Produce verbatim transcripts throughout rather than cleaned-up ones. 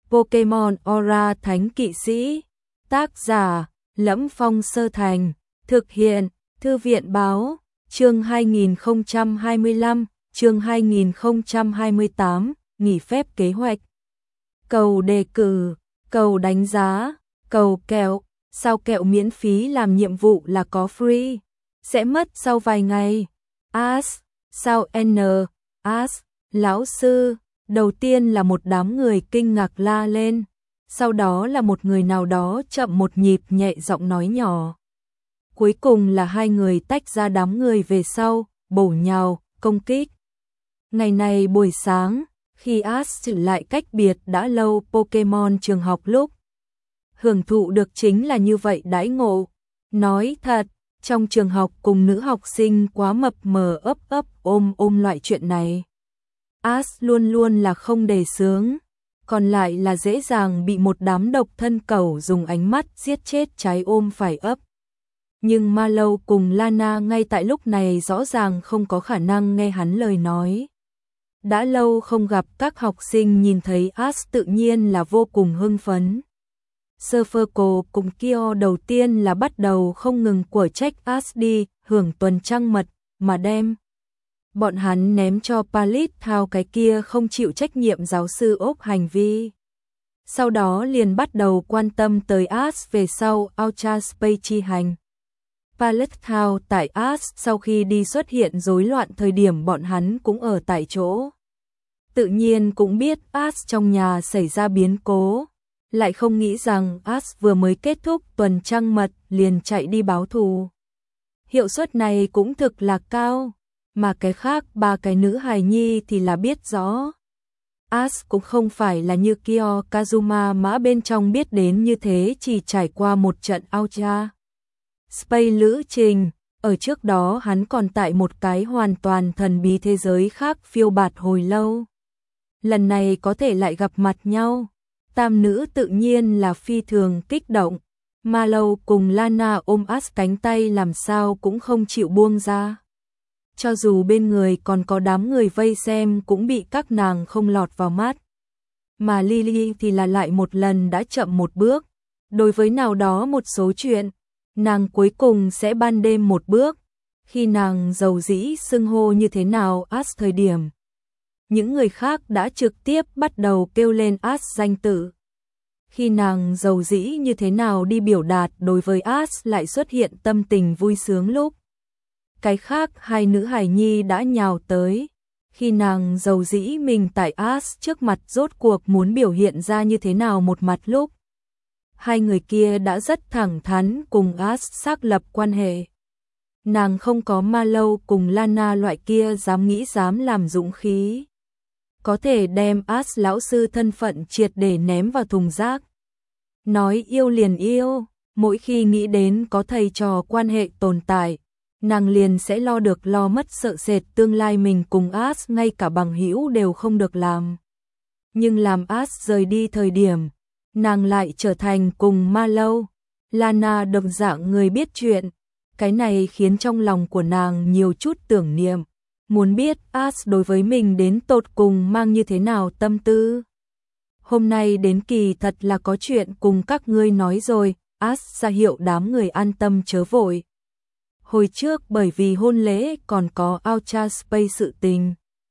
Pokemon Aura Thánh Kỵ Sĩ. Tác giả: Lẫm Phong Sơ Thành. Thực hiện: Thư viện báo. Chương hai nghìn không trăm hai mươi lăm, chương hai nghìn không trăm hai mươi tám, nghỉ phép kế hoạch. Cầu đề cử, cầu đánh giá, cầu kẹo. Sao kẹo miễn phí làm nhiệm vụ là có free, sẽ mất sau vài ngày. As, sao N, As, lão sư. Đầu tiên là một đám người kinh ngạc la lên, sau đó là một người nào đó chậm một nhịp nhẹ giọng nói nhỏ. Cuối cùng là hai người tách ra đám người về sau, bổ nhào, công kích. Ngày này buổi sáng, khi As lại cách biệt đã lâu Pokemon trường học lúc hưởng thụ được chính là như vậy đãi ngộ. Nói thật, trong trường học cùng nữ học sinh quá mập mờ ấp ấp ôm ôm loại chuyện này. As luôn luôn là không đề xướng, còn lại là dễ dàng bị một đám độc thân cẩu dùng ánh mắt giết chết trái ôm phải ấp. Nhưng Mallow cùng Lana ngay tại lúc này rõ ràng không có khả năng nghe hắn lời nói. Đã lâu không gặp các học sinh nhìn thấy As tự nhiên là vô cùng hưng phấn. Surferco cùng Kyo đầu tiên là bắt đầu không ngừng của trách As đi hưởng tuần trăng mật mà đem bọn hắn ném cho Palit thao cái kia không chịu trách nhiệm giáo sư ốp hành vi. Sau đó liền bắt đầu quan tâm tới As về sau Ultra Space chi hành. Palit thao tại As sau khi đi xuất hiện rối loạn thời điểm bọn hắn cũng ở tại chỗ. Tự nhiên cũng biết As trong nhà xảy ra biến cố, lại không nghĩ rằng As vừa mới kết thúc tuần trăng mật liền chạy đi báo thù. Hiệu suất này cũng thực là cao, mà cái khác ba cái nữ hài nhi thì là biết rõ. As cũng không phải là như Kyo Kazuma mã bên trong biết đến như thế chỉ trải qua một trận Ultra Space lữ trình, ở trước đó hắn còn tại một cái hoàn toàn thần bí thế giới khác phiêu bạt hồi lâu. Lần này có thể lại gặp mặt nhau, tam nữ tự nhiên là phi thường kích động. Mallow cùng Lana ôm As cánh tay làm sao cũng không chịu buông ra. Cho dù bên người còn có đám người vây xem cũng bị các nàng không lọt vào mắt. Mà Lily thì là lại một lần đã chậm một bước. Đối với nào đó một số chuyện, nàng cuối cùng sẽ ban đêm một bước. Khi nàng dầu dĩ xưng hô như thế nào As thời điểm, những người khác đã trực tiếp bắt đầu kêu lên As danh tự. Khi nàng dầu dĩ như thế nào đi biểu đạt đối với As lại xuất hiện tâm tình vui sướng lúc cái khác hai nữ hài nhi đã nhào tới. Khi nàng dầu dĩ mình tại As trước mặt rốt cuộc muốn biểu hiện ra như thế nào một mặt lúc hai người kia đã rất thẳng thắn cùng As xác lập quan hệ. Nàng không có Mallow cùng Lana loại kia dám nghĩ dám làm dũng khí, có thể đem As lão sư thân phận triệt để ném vào thùng rác. Nói yêu liền yêu, mỗi khi nghĩ đến có thầy trò quan hệ tồn tại, nàng liền sẽ lo được lo mất sợ sệt tương lai mình cùng As ngay cả bằng hữu đều không được làm. Nhưng làm As rời đi thời điểm, nàng lại trở thành cùng Mallow, Lana đồng dạng người biết chuyện. Cái này khiến trong lòng của nàng nhiều chút tưởng niệm, muốn biết As đối với mình đến tột cùng mang như thế nào tâm tư. Hôm nay đến kỳ thật là có chuyện cùng các ngươi nói rồi. As ra hiệu đám người an tâm chớ vội. Hồi trước bởi vì hôn lễ còn có Ultra Space sự tình,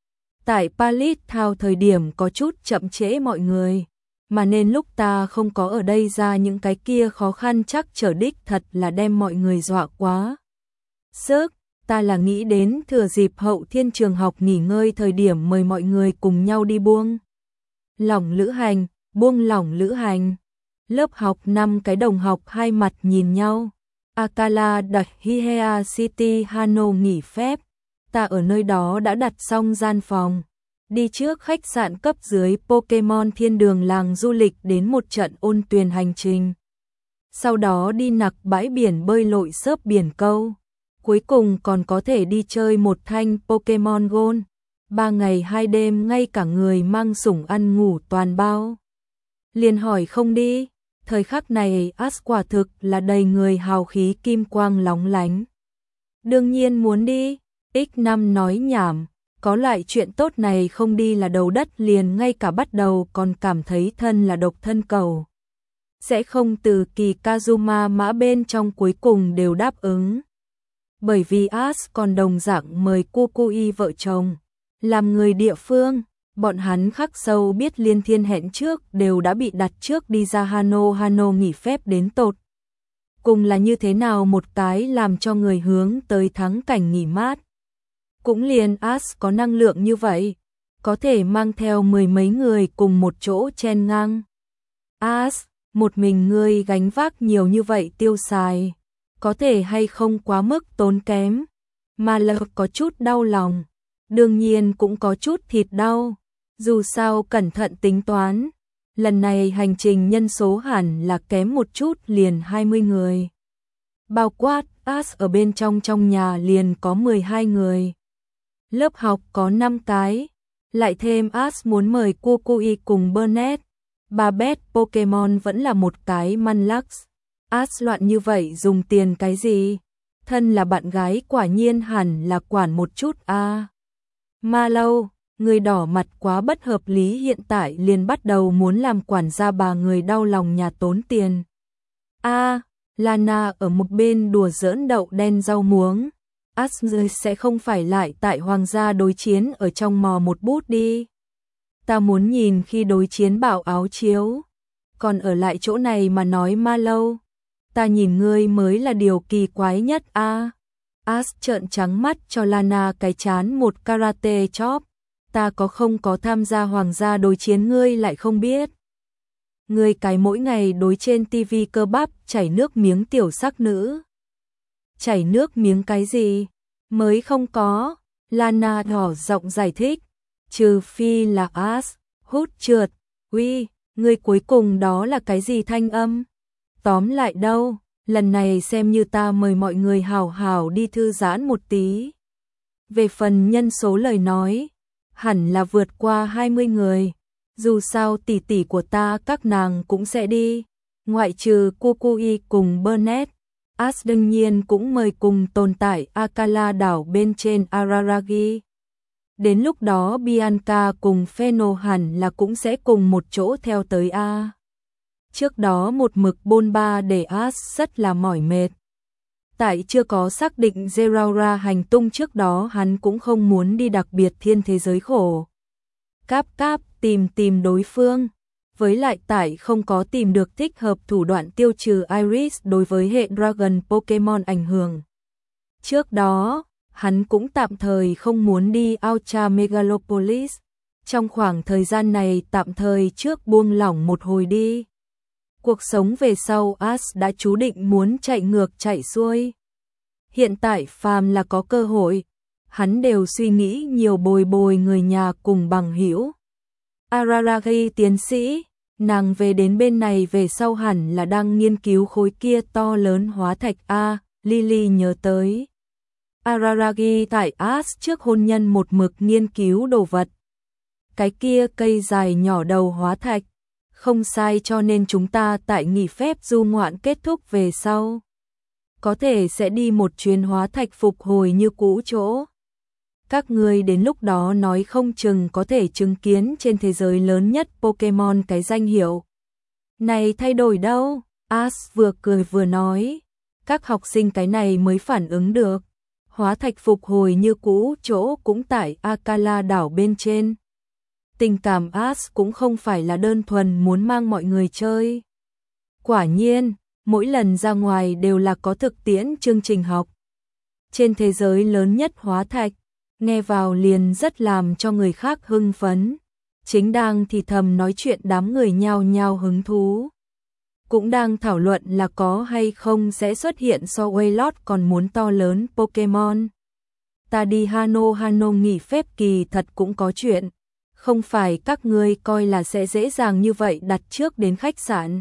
tại Palit thao thời điểm có chút chậm trễ mọi người, mà nên lúc ta không có ở đây ra những cái kia khó khăn chắc trở đích thật là đem mọi người dọa quá sức. Ta là nghĩ đến thừa dịp hậu thiên trường học nghỉ ngơi thời điểm mời mọi người cùng nhau đi buông lỏng lữ hành, buông lỏng lữ hành. Lớp học năm cái đồng học hai mặt nhìn nhau. Akala đặt Hihea City Hano nghỉ phép. Ta ở nơi đó đã đặt xong gian phòng. Đi trước khách sạn cấp dưới Pokemon thiên đường làng du lịch đến một trận ôn tuyền hành trình. Sau đó đi nặc bãi biển bơi lội xớp biển câu. Cuối cùng còn có thể đi chơi một thanh Pokemon Go. Ba ngày hai đêm ngay cả người mang sủng ăn ngủ toàn bao. Liền hỏi không đi. Thời khắc này As quả thực là đầy người hào khí kim quang lóng lánh. Đương nhiên muốn đi. X năm nói nhảm. Có loại chuyện tốt này không đi là đầu đất liền, ngay cả bắt đầu còn cảm thấy thân là độc thân cầu. Sẽ không từ kỳ Kazuma mã bên trong cuối cùng đều đáp ứng. Bởi vì As còn đồng dạng mời Kukui vợ chồng. Làm người địa phương, bọn hắn khắc sâu biết Liên Thiên hẹn trước đều đã bị đặt trước đi ra Hano Hano nghỉ phép đến tột. Cùng là như thế nào một cái làm cho người hướng tới thắng cảnh nghỉ mát. Cũng liền As có năng lượng như vậy, có thể mang theo mười mấy người cùng một chỗ chen ngang. As, một mình ngươi gánh vác nhiều như vậy tiêu xài, có thể hay không quá mức tốn kém, mà là có chút đau lòng, đương nhiên cũng có chút thịt đau, dù sao cẩn thận tính toán, lần này hành trình nhân số hẳn là kém một chút liền hai mươi người. Bao quát, As ở bên trong trong nhà liền có mười hai người. Lớp học có năm cái, lại thêm As muốn mời Kukui cùng Burnett. Bà Beth Pokemon vẫn là một cái Manlux. As loạn như vậy dùng tiền cái gì? Thân là bạn gái quả nhiên hẳn là quản một chút a. À. Ma Lâu, người đỏ mặt quá bất hợp lý, hiện tại liền bắt đầu muốn làm quản gia bà người đau lòng nhà tốn tiền. A, à, Lana ở một bên đùa giỡn đậu đen rau muống. As sẽ không phải lại tại hoàng gia đối chiến ở trong mò một bút đi. Ta muốn nhìn khi đối chiến bảo áo chiếu, còn ở lại chỗ này mà nói Ma Lâu, ta nhìn ngươi mới là điều kỳ quái nhất a. À. As trợn trắng mắt cho Lana cái chán một karate chop, ta có không có tham gia hoàng gia đối chiến ngươi lại không biết. Ngươi cái mỗi ngày đối trên tivi cơ bắp chảy nước miếng tiểu sắc nữ. Chảy nước miếng cái gì? Mới không có, Lana đỏ giọng giải thích. Trừ phi là As, hút trượt, uy, người cuối cùng đó là cái gì thanh âm? Tóm lại đâu, lần này xem như ta mời mọi người hào hào đi thư giãn một tí. Về phần nhân số lời nói, hẳn là vượt qua hai mươi người, dù sao tỷ tỷ của ta các nàng cũng sẽ đi, ngoại trừ Kukui cùng Burnett. As đương nhiên cũng mời cùng tồn tại Akala đảo bên trên Araragi. Đến lúc đó Bianca cùng Pheno hẳn là cũng sẽ cùng một chỗ theo tới A. Trước đó một mực bôn ba để As rất là mỏi mệt. Tại chưa có xác định Zeraora hành tung trước đó hắn cũng không muốn đi đặc biệt thiên thế giới khổ. Cáp cáp tìm tìm đối phương. Với lại tại không có tìm được thích hợp thủ đoạn tiêu trừ Iris đối với hệ Dragon Pokemon ảnh hưởng. Trước đó, hắn cũng tạm thời không muốn đi Ultra Megalopolis. Trong khoảng thời gian này tạm thời trước buông lỏng một hồi đi. Cuộc sống về sau As đã chú định muốn chạy ngược chạy xuôi. Hiện tại phàm là có cơ hội, hắn đều suy nghĩ nhiều bồi bồi người nhà cùng bằng hữu. Araragi tiến sĩ, nàng về đến bên này về sau hẳn là đang nghiên cứu khối kia to lớn hóa thạch A, Lily nhớ tới. Araragi tại As trước hôn nhân một mực nghiên cứu đồ vật. Cái kia cây dài nhỏ đầu hóa thạch, không sai, cho nên chúng ta tại nghỉ phép du ngoạn kết thúc về sau. Có thể sẽ đi một chuyến hóa thạch phục hồi như cũ chỗ. Các người đến lúc đó nói không chừng có thể chứng kiến trên thế giới lớn nhất Pokemon cái danh hiệu. Này thay đổi đâu? As vừa cười vừa nói. Các học sinh cái này mới phản ứng được. Hóa thạch phục hồi như cũ chỗ cũng tại Akala đảo bên trên. Tình cảm As cũng không phải là đơn thuần muốn mang mọi người chơi. Quả nhiên, mỗi lần ra ngoài đều là có thực tiễn chương trình học. Trên thế giới lớn nhất hóa thạch, nghe vào liền rất làm cho người khác hưng phấn. Chính đang thì thầm nói chuyện đám người nhao nhao hứng thú. Cũng đang thảo luận là có hay không sẽ xuất hiện so Wailord còn muốn to lớn Pokemon. Ta đi Hano Hano nghỉ phép kỳ thật cũng có chuyện. Không phải các ngươi coi là sẽ dễ dàng như vậy đặt trước đến khách sạn.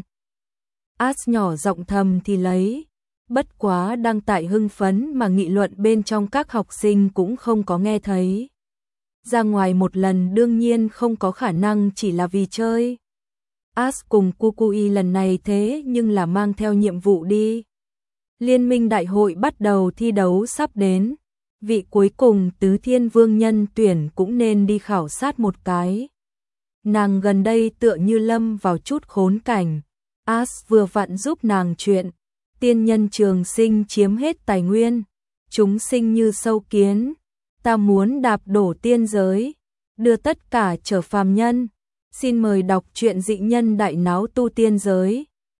As nhỏ giọng thầm thì lấy. Bất quá đang tại hưng phấn mà nghị luận bên trong các học sinh cũng không có nghe thấy. Ra ngoài một lần đương nhiên không có khả năng chỉ là vì chơi. As cùng Kukui lần này thế nhưng là mang theo nhiệm vụ đi. Liên minh đại hội bắt đầu thi đấu sắp đến. vị cuối cùng Tứ Thiên Vương nhân tuyển cũng nên đi khảo sát một cái. Nàng gần đây tựa như lâm vào chút khốn cảnh, As vừa vặn giúp nàng chuyện, tiên nhân trường sinh chiếm hết tài nguyên, chúng sinh như sâu kiến, ta muốn đạp đổ tiên giới, đưa tất cả trở phàm nhân. Xin mời đọc truyện Dị Nhân Đại Náo Tu Tiên Giới.